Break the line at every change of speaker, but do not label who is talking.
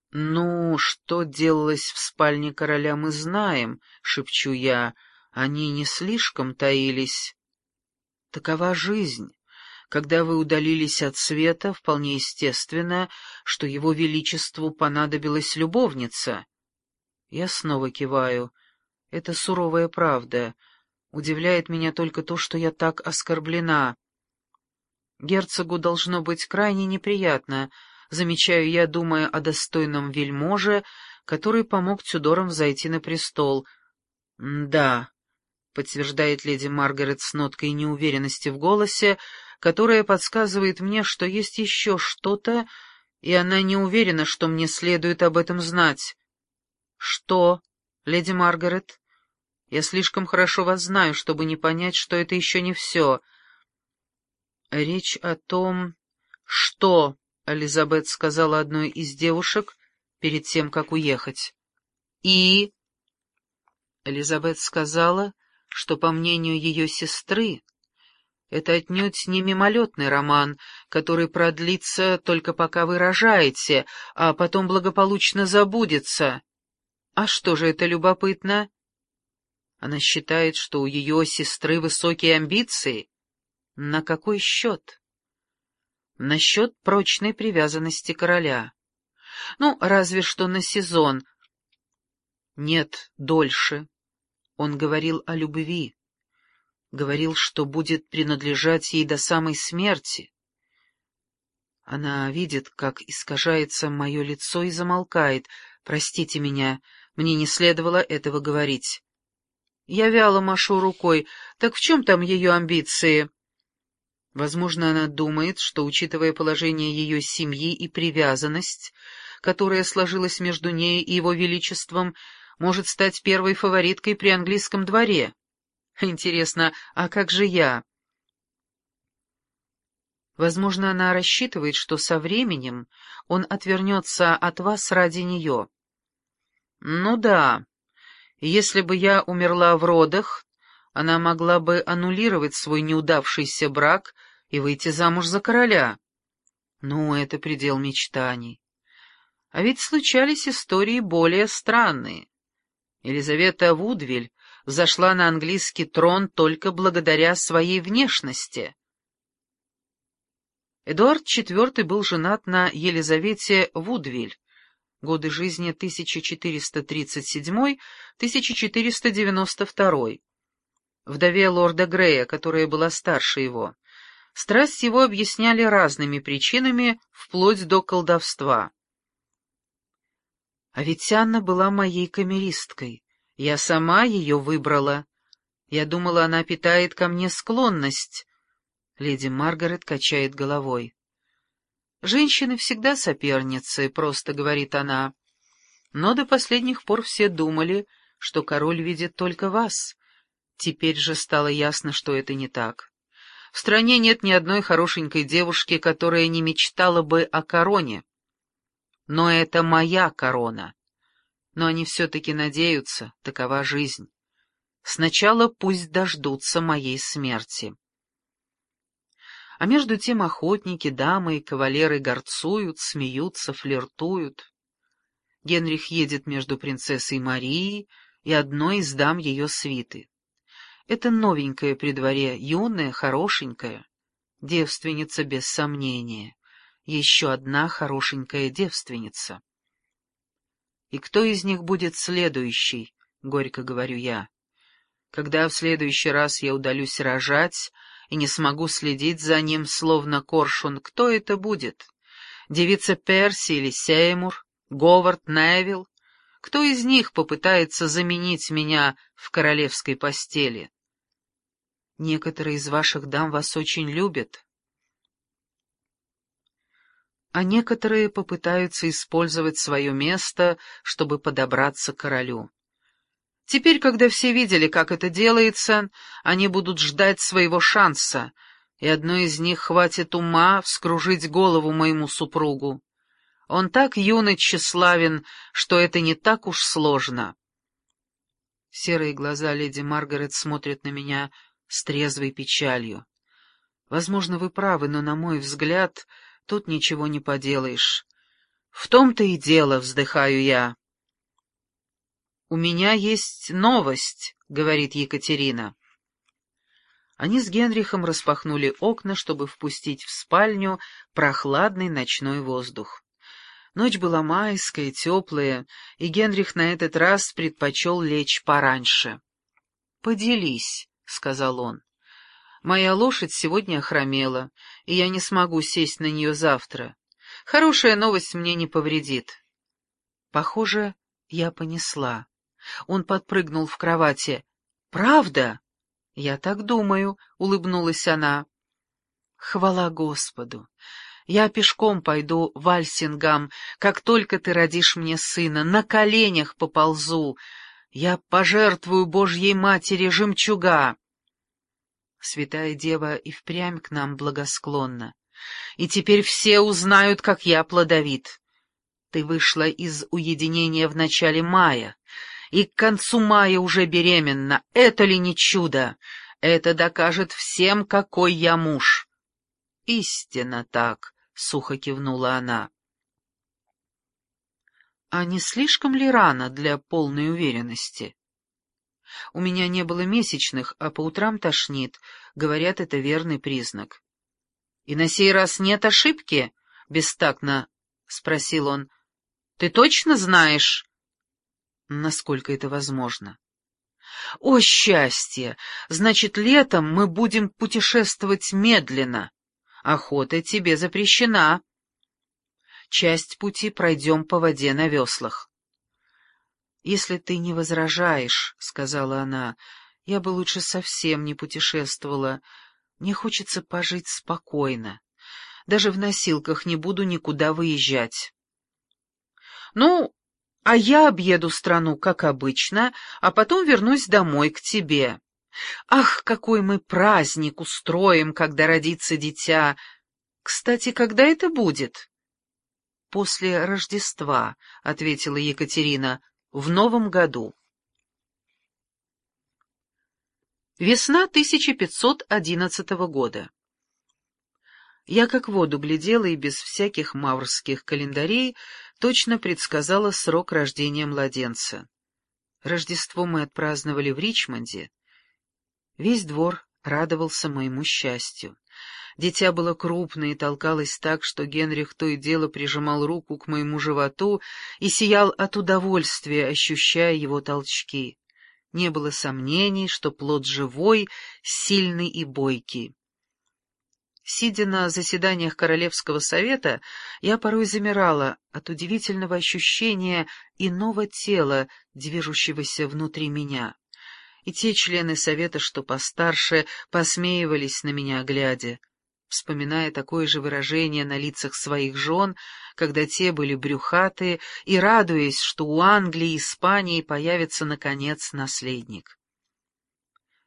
«Ну, что делалось в спальне короля, мы знаем», — шепчу я. «Они не слишком таились. Такова жизнь. Когда вы удалились от света, вполне естественно, что его величеству понадобилась любовница». Я снова киваю. Это суровая правда. Удивляет меня только то, что я так оскорблена. Герцогу должно быть крайне неприятно, замечаю я, думая о достойном вельможе, который помог Тюдорам взойти на престол. «Да», — подтверждает леди Маргарет с ноткой неуверенности в голосе, которая подсказывает мне, что есть еще что-то, и она не уверена, что мне следует об этом знать. «Что, леди Маргарет? Я слишком хорошо вас знаю, чтобы не понять, что это еще не все». «Речь о том, что...» — Элизабет сказала одной из девушек перед тем, как уехать. «И...» Элизабет сказала, что, по мнению ее сестры, это отнюдь не мимолетный роман, который продлится только пока вы рожаете, а потом благополучно забудется. А что же это любопытно? Она считает, что у ее сестры высокие амбиции. На какой счет? На счет прочной привязанности короля. Ну, разве что на сезон. Нет, дольше. Он говорил о любви. Говорил, что будет принадлежать ей до самой смерти. Она видит, как искажается мое лицо, и замолкает. «Простите меня, мне не следовало этого говорить». Я вяло машу рукой. Так в чем там ее амбиции? Возможно, она думает, что, учитывая положение ее семьи и привязанность, которая сложилась между ней и его величеством, может стать первой фавориткой при английском дворе. Интересно, а как же я? Возможно, она рассчитывает, что со временем он отвернется от вас ради нее. Ну да, если бы я умерла в родах, она могла бы аннулировать свой неудавшийся брак и выйти замуж за короля. Ну, это предел мечтаний. А ведь случались истории более странные. Елизавета Вудвиль взошла на английский трон только благодаря своей внешности. Эдуард IV был женат на Елизавете Вудвиль, годы жизни 1437-1492, вдове лорда Грея, которая была старше его. Страсть его объясняли разными причинами, вплоть до колдовства. А ведь Анна была моей камеристкой. Я сама ее выбрала. Я думала, она питает ко мне склонность. Леди Маргарет качает головой. «Женщины всегда соперницы», — просто говорит она. «Но до последних пор все думали, что король видит только вас. Теперь же стало ясно, что это не так. В стране нет ни одной хорошенькой девушки, которая не мечтала бы о короне. Но это моя корона. Но они все-таки надеются, такова жизнь. Сначала пусть дождутся моей смерти». А между тем охотники, дамы и кавалеры горцуют, смеются, флиртуют. Генрих едет между принцессой Марией и одной из дам ее свиты. Это новенькая при дворе, юная, хорошенькая, девственница без сомнения, еще одна хорошенькая девственница. «И кто из них будет следующий?» — горько говорю я. «Когда в следующий раз я удалюсь рожать и не смогу следить за ним, словно коршун, кто это будет? Девица Перси или Сеймур? Говард, Невилл? Кто из них попытается заменить меня в королевской постели? Некоторые из ваших дам вас очень любят, а некоторые попытаются использовать свое место, чтобы подобраться к королю. Теперь, когда все видели, как это делается, они будут ждать своего шанса, и одной из них хватит ума вскружить голову моему супругу. Он так юн и тщеславен, что это не так уж сложно». Серые глаза леди Маргарет смотрят на меня с трезвой печалью. «Возможно, вы правы, но, на мой взгляд, тут ничего не поделаешь. В том-то и дело, вздыхаю я. «У меня есть новость», — говорит Екатерина. Они с Генрихом распахнули окна, чтобы впустить в спальню прохладный ночной воздух. Ночь была майская, теплая, и Генрих на этот раз предпочел лечь пораньше. «Поделись», — сказал он. «Моя лошадь сегодня охромела, и я не смогу сесть на нее завтра. Хорошая новость мне не повредит». Похоже, я понесла. Он подпрыгнул в кровати. «Правда?» «Я так думаю», — улыбнулась она. «Хвала Господу! Я пешком пойду в Альсингам, как только ты родишь мне сына, на коленях поползу. Я пожертвую Божьей Матери жемчуга». Святая Дева и впрямь к нам благосклонна. И теперь все узнают, как я плодовит. Ты вышла из уединения в начале мая, и к концу мая уже беременна. Это ли не чудо? Это докажет всем, какой я муж. Истинно так, — сухо кивнула она. А не слишком ли рано для полной уверенности? У меня не было месячных, а по утрам тошнит. Говорят, это верный признак. И на сей раз нет ошибки? — бестактно спросил он. Ты точно знаешь? Насколько это возможно? О, счастье! Значит, летом мы будем путешествовать медленно. Охота тебе запрещена. Часть пути пройдем по воде на веслах. Если ты не возражаешь, — сказала она, — я бы лучше совсем не путешествовала. Мне хочется пожить спокойно. Даже в носилках не буду никуда выезжать. Ну, а я объеду страну, как обычно, а потом вернусь домой к тебе. Ах, какой мы праздник устроим, когда родится дитя! Кстати, когда это будет? После Рождества, — ответила Екатерина, — в Новом году. Весна 1511 года. Я как в воду глядела и без всяких маврских календарей точно предсказала срок рождения младенца. Рождество мы отпраздновали в Ричмонде. Весь двор радовался моему счастью. Дитя было крупное и толкалось так, что Генрих то и дело прижимал руку к моему животу и сиял от удовольствия, ощущая его толчки. Не было сомнений, что плод живой, сильный и бойкий. Сидя на заседаниях Королевского совета, я порой замирала от удивительного ощущения иного тела, движущегося внутри меня. И те члены совета, что постарше, посмеивались на меня, глядя, вспоминая такое же выражение на лицах своих жен, когда те были брюхатые, и радуясь, что у Англии и Испании появится, наконец, наследник.